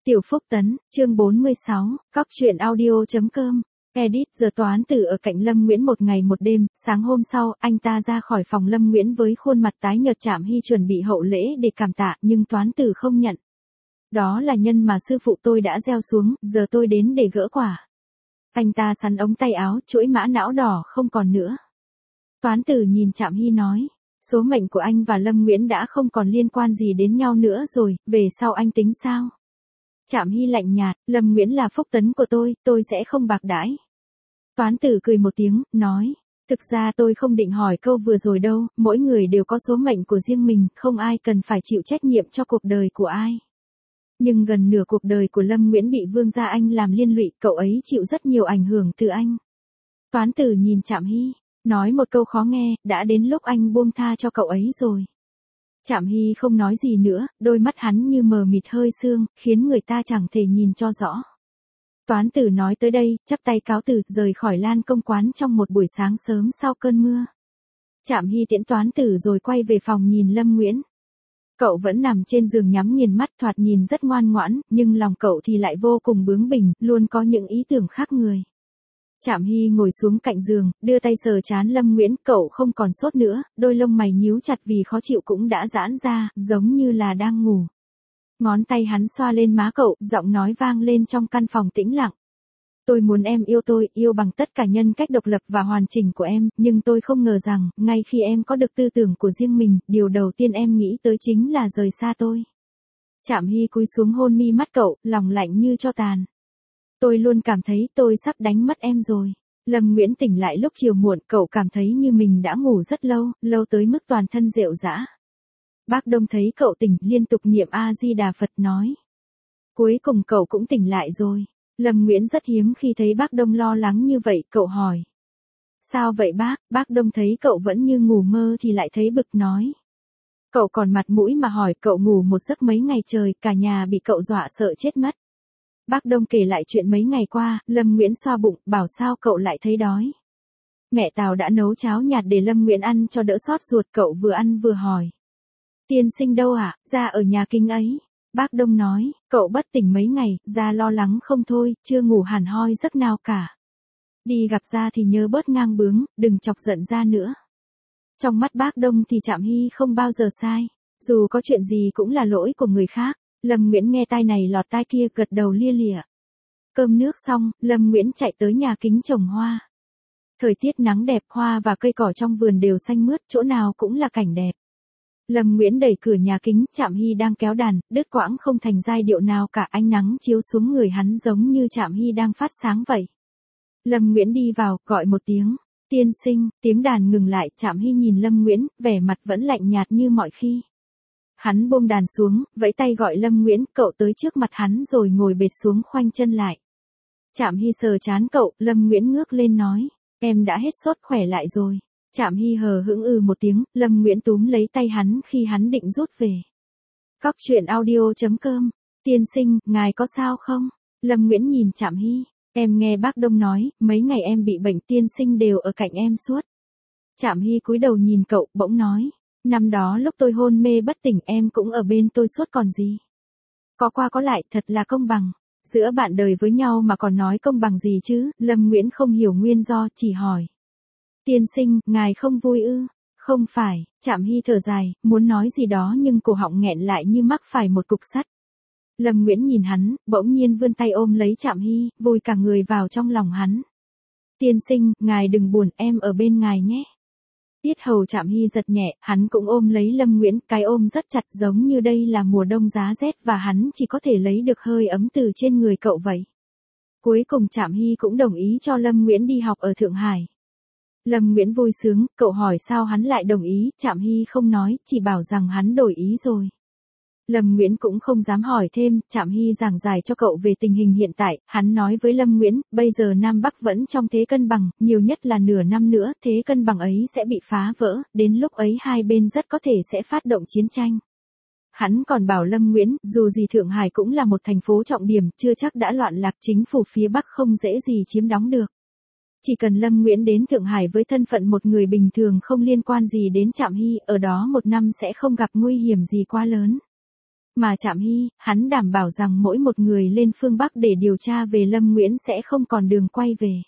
Tiểu Phúc Tấn, chương 46, Cóc truyện audio.com. Edit. Giờ Toán Tử ở cạnh Lâm Nguyễn một ngày một đêm, sáng hôm sau, anh ta ra khỏi phòng Lâm Nguyễn với khuôn mặt tái nhợt. Trạm Hy chuẩn bị hậu lễ để cảm tạ, nhưng Toán Tử không nhận. Đó là nhân mà sư phụ tôi đã gieo xuống, giờ tôi đến để gỡ quả. Anh ta sắn ống tay áo, chuỗi mã não đỏ không còn nữa. Toán Tử nhìn Trạm Hy nói, số mệnh của anh và Lâm Nguyễn đã không còn liên quan gì đến nhau nữa rồi, về sau anh tính sao? Trạm Hy lạnh nhạt, Lâm Nguyễn là phúc tấn của tôi sẽ không bạc đãi. Toán Tử cười một tiếng, nói, thực ra tôi không định hỏi câu vừa rồi đâu, mỗi người đều có số mệnh của riêng mình, không ai cần phải chịu trách nhiệm cho cuộc đời của ai. Nhưng gần nửa cuộc đời của Lâm Nguyễn bị Vương gia anh làm liên lụy, cậu ấy chịu rất nhiều ảnh hưởng từ anh. Toán Tử nhìn Trạm Hy, nói một câu khó nghe, đã đến lúc anh buông tha cho cậu ấy rồi. Trạm Hy không nói gì nữa, đôi mắt hắn như mờ mịt hơi sương, khiến người ta chẳng thể nhìn cho rõ. Toán Tử nói tới đây, chắp tay cáo từ, rời khỏi Lan Công quán trong một buổi sáng sớm sau cơn mưa. Trạm Hy tiễn Toán Tử rồi quay về phòng nhìn Lâm Nguyễn. Cậu vẫn nằm trên giường nhắm nghiền mắt, thoạt nhìn rất ngoan ngoãn, nhưng lòng cậu thì lại vô cùng bướng bỉnh, luôn có những ý tưởng khác người. Trạm Hy ngồi xuống cạnh giường, đưa tay sờ trán Lâm Nguyễn, cậu không còn sốt nữa, đôi lông mày nhíu chặt vì khó chịu cũng đã giãn ra, giống như là đang ngủ. Ngón tay hắn xoa lên má cậu, giọng nói vang lên trong căn phòng tĩnh lặng. Tôi muốn em yêu tôi, yêu bằng tất cả nhân cách độc lập và hoàn chỉnh của em, nhưng tôi không ngờ rằng, ngay khi em có được tư tưởng của riêng mình, điều đầu tiên em nghĩ tới chính là rời xa tôi. Trạm Hy cúi xuống hôn mi mắt cậu, lòng lạnh như tro tàn. Tôi luôn cảm thấy tôi sắp đánh mất em rồi. Lâm Nguyễn tỉnh lại lúc chiều muộn, cậu cảm thấy như mình đã ngủ rất lâu, lâu tới mức toàn thân rệu rã. Bác Đông thấy cậu tỉnh, liên tục niệm A-di-đà Phật nói. Cuối cùng cậu cũng tỉnh lại rồi. Lâm Nguyễn rất hiếm khi thấy bác Đông lo lắng như vậy, cậu hỏi. Sao vậy bác? Bác Đông thấy cậu vẫn như ngủ mơ thì lại thấy bực nói. Cậu còn mặt mũi mà hỏi, cậu ngủ một giấc mấy ngày trời, cả nhà bị cậu dọa sợ chết mất. Bác Đông kể lại chuyện mấy ngày qua, Lâm Nguyễn xoa bụng, bảo sao cậu lại thấy đói. Mẹ Tào đã nấu cháo nhạt để Lâm Nguyễn ăn cho đỡ xót ruột, cậu vừa ăn vừa hỏi. Tiên sinh đâu ạ? Ra ở nhà Kinh ấy. Bác Đông nói, cậu bất tỉnh mấy ngày, ra lo lắng không thôi, chưa ngủ hẳn hoi giấc nào cả. Đi gặp ra thì nhớ bớt ngang bướng, đừng chọc giận ra nữa. Trong mắt bác Đông thì Trạm Hy không bao giờ sai, dù có chuyện gì cũng là lỗi của người khác. Lâm Nguyễn nghe tai này lọt tai kia, gật đầu lia lịa. Cơm nước xong, Lâm Nguyễn chạy tới nhà Kính trồng hoa. Thời tiết nắng đẹp, hoa và cây cỏ trong vườn đều xanh mướt, chỗ nào cũng là cảnh đẹp. Lâm Nguyễn đẩy cửa nhà Kính, Trạm Hy đang kéo đàn, đứt quãng không thành giai điệu nào cả, ánh nắng chiếu xuống người hắn giống như Trạm Hy đang phát sáng vậy. Lâm Nguyễn đi vào, gọi một tiếng, tiên sinh, tiếng đàn ngừng lại, Trạm Hy nhìn Lâm Nguyễn, vẻ mặt vẫn lạnh nhạt như mọi khi. Hắn buông đàn xuống, vẫy tay gọi Lâm Nguyễn, cậu tới trước mặt hắn rồi ngồi bệt xuống khoanh chân lại. Trạm Hy sờ trán cậu, Lâm Nguyễn ngước lên nói, em đã hết sốt khỏe lại rồi. Trạm Hy hờ hững một tiếng, Lâm Nguyễn túm lấy tay hắn khi hắn định rút về. Cóc truyện audio.com, tiên sinh, ngài có sao không? Lâm Nguyễn nhìn Trạm Hy, em nghe bác Đông nói, mấy ngày em bị bệnh, tiên sinh đều ở cạnh em suốt. Trạm Hy cúi đầu nhìn cậu, bỗng nói. Năm đó lúc tôi hôn mê bất tỉnh em cũng ở bên tôi suốt còn gì. Có qua có lại, thật là công bằng. Giữa bạn đời với nhau mà còn nói công bằng gì chứ? Lâm Nguyễn không hiểu nguyên do, chỉ hỏi. Tiên sinh, ngài không vui ư? Không phải. Trạm Hy thở dài, muốn nói gì đó nhưng cổ họng nghẹn lại như mắc phải một cục sắt. Lâm Nguyễn nhìn hắn, bỗng nhiên vươn tay ôm lấy Trạm Hy, vùi cả người vào trong lòng hắn. Tiên sinh, ngài đừng buồn, em ở bên ngài nhé. Tiết hầu Trạm Hy giật nhẹ, hắn cũng ôm lấy Lâm Nguyễn, cái ôm rất chặt giống như đây là mùa đông giá rét và hắn chỉ có thể lấy được hơi ấm từ trên người cậu vậy. Cuối cùng Trạm Hy cũng đồng ý cho Lâm Nguyễn đi học ở Thượng Hải. Lâm Nguyễn vui sướng, cậu hỏi sao hắn lại đồng ý, Trạm Hy không nói, chỉ bảo rằng hắn đổi ý rồi. Lâm Nguyễn cũng không dám hỏi thêm, Trạm Hy giảng giải cho cậu về tình hình hiện tại, hắn nói với Lâm Nguyễn, bây giờ Nam Bắc vẫn trong thế cân bằng, nhiều nhất là nửa năm nữa, thế cân bằng ấy sẽ bị phá vỡ, đến lúc ấy hai bên rất có thể sẽ phát động chiến tranh. Hắn còn bảo Lâm Nguyễn, dù gì Thượng Hải cũng là một thành phố trọng điểm, chưa chắc đã loạn lạc, chính phủ phía Bắc không dễ gì chiếm đóng được. Chỉ cần Lâm Nguyễn đến Thượng Hải với thân phận một người bình thường không liên quan gì đến Trạm Hy, ở đó một năm sẽ không gặp nguy hiểm gì quá lớn. Mà Trạm Hy, hắn đảm bảo rằng mỗi một người lên phương Bắc để điều tra về Lâm Nguyễn sẽ không còn đường quay về.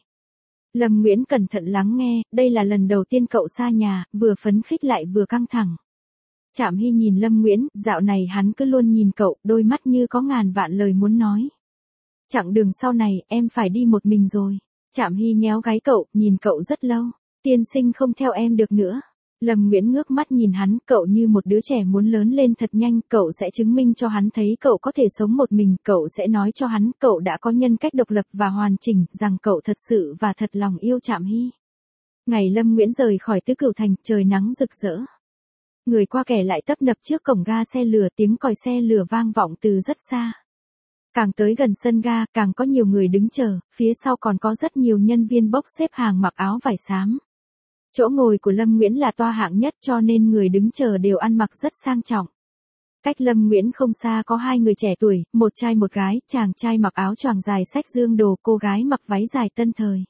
Lâm Nguyễn cẩn thận lắng nghe, đây là lần đầu tiên cậu xa nhà, vừa phấn khích lại vừa căng thẳng. Trạm Hy nhìn Lâm Nguyễn, dạo này hắn cứ luôn nhìn cậu, đôi mắt như có ngàn vạn lời muốn nói. Chặng đường sau này, em phải đi một mình rồi. Trạm Hy nhéo gáy cậu, nhìn cậu rất lâu. Tiên sinh không theo em được nữa. Lâm Nguyễn ngước mắt nhìn hắn, cậu như một đứa trẻ muốn lớn lên thật nhanh, cậu sẽ chứng minh cho hắn thấy cậu có thể sống một mình, cậu sẽ nói cho hắn cậu đã có nhân cách độc lập và hoàn chỉnh, rằng cậu thật sự và thật lòng yêu Trạm Hy. Ngày Lâm Nguyễn rời khỏi Tứ Cửu Thành, trời nắng rực rỡ. Người qua kẻ lại tấp nập trước cổng ga xe lửa, tiếng còi xe lửa vang vọng từ rất xa. Càng tới gần sân ga, càng có nhiều người đứng chờ, phía sau còn có rất nhiều nhân viên bốc xếp hàng mặc áo vải xám. Chỗ ngồi của Lâm Nguyễn là toa hạng nhất cho nên người đứng chờ đều ăn mặc rất sang trọng. Cách Lâm Nguyễn không xa có hai người trẻ tuổi, một trai một gái, chàng trai mặc áo choàng dài xách dương đồ, cô gái mặc váy dài tân thời.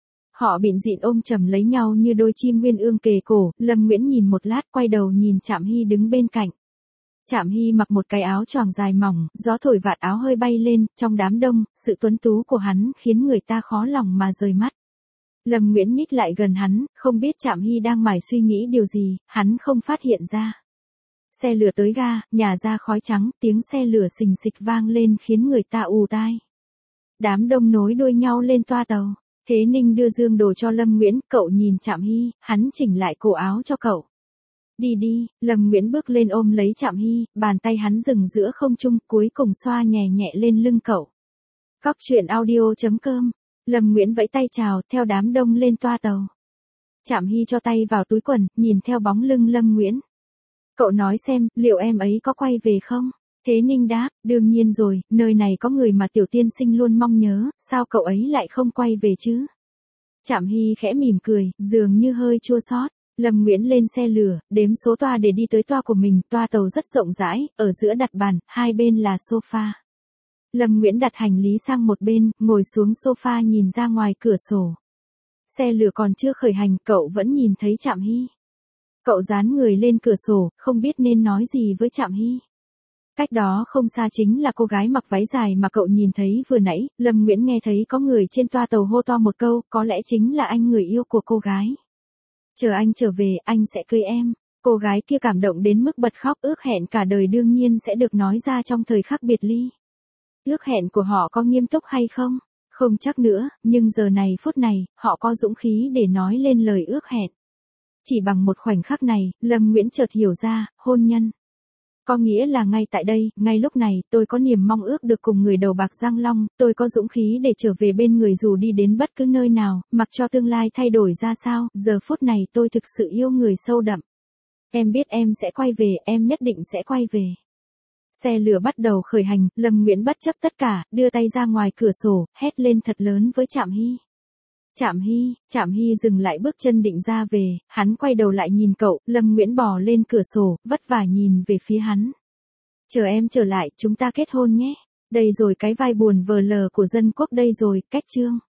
Họ bịn dịn ôm chầm lấy nhau như đôi chim uyên ương kề cổ, Lâm Nguyễn nhìn một lát quay đầu nhìn Trạm Hy đứng bên cạnh. Trạm Hy mặc một cái áo choàng dài mỏng, gió thổi vạt áo hơi bay lên, trong đám đông, sự tuấn tú của hắn khiến người ta khó lòng mà rời mắt. Lâm Nguyễn nhích lại gần hắn, không biết Trạm Hy đang mải suy nghĩ điều gì, hắn không phát hiện ra. Xe lửa tới ga, nhả ra khói trắng, tiếng xe lửa xình xịch vang lên khiến người ta ù tai. Đám đông nối đuôi nhau lên toa tàu. Thế Ninh đưa dương đồ cho Lâm Nguyễn, cậu nhìn Trạm Hy, hắn chỉnh lại cổ áo cho cậu. Đi đi, Lâm Nguyễn bước lên ôm lấy Trạm Hy, bàn tay hắn dừng giữa không trung, cuối cùng xoa nhẹ nhẹ lên lưng cậu. Cóc truyện audio.com. Lâm Nguyễn vẫy tay chào, theo đám đông lên toa tàu. Trạm Hy cho tay vào túi quần, nhìn theo bóng lưng Lâm Nguyễn. Cậu nói xem, liệu em ấy có quay về không? Thế Ninh đáp, đương nhiên rồi, nơi này có người mà tiểu tiên sinh luôn mong nhớ, sao cậu ấy lại không quay về chứ? Trạm Hy khẽ mỉm cười, dường như hơi chua xót. Lâm Nguyễn lên xe lửa, đếm số toa để đi tới toa của mình, toa tàu rất rộng rãi, ở giữa đặt bàn, hai bên là sofa. Lâm Nguyễn đặt hành lý sang một bên, ngồi xuống sofa nhìn ra ngoài cửa sổ. Xe lửa còn chưa khởi hành, cậu vẫn nhìn thấy Trạm Hy. Cậu dán người lên cửa sổ, không biết nên nói gì với Trạm Hy. Cách đó không xa chính là cô gái mặc váy dài mà cậu nhìn thấy vừa nãy, Lâm Nguyễn nghe thấy có người trên toa tàu hô to một câu, có lẽ chính là anh người yêu của cô gái. Chờ anh trở về, anh sẽ cưới em. Cô gái kia cảm động đến mức bật khóc, ước hẹn cả đời đương nhiên sẽ được nói ra trong thời khắc biệt ly. Ước hẹn của họ có nghiêm túc hay không? Không chắc nữa, nhưng giờ này phút này, họ có dũng khí để nói lên lời ước hẹn. Chỉ bằng một khoảnh khắc này, Lâm Nguyễn chợt hiểu ra, hôn nhân. Có nghĩa là ngay tại đây, ngay lúc này, tôi có niềm mong ước được cùng người đầu bạc Giang Long, tôi có dũng khí để trở về bên người dù đi đến bất cứ nơi nào, mặc cho tương lai thay đổi ra sao, giờ phút này tôi thực sự yêu người sâu đậm. Em biết em sẽ quay về, em nhất định sẽ quay về. Xe lửa bắt đầu khởi hành, Lâm Nguyễn bất chấp tất cả, đưa tay ra ngoài cửa sổ, hét lên thật lớn với Trạm Hy. Trạm Hy dừng lại bước chân định ra về, hắn quay đầu lại nhìn cậu, Lâm Nguyễn bò lên cửa sổ, vất vả nhìn về phía hắn. Chờ em trở lại, chúng ta kết hôn nhé. Đây rồi cái vai buồn vờ lờ của dân quốc đây rồi, kết chương.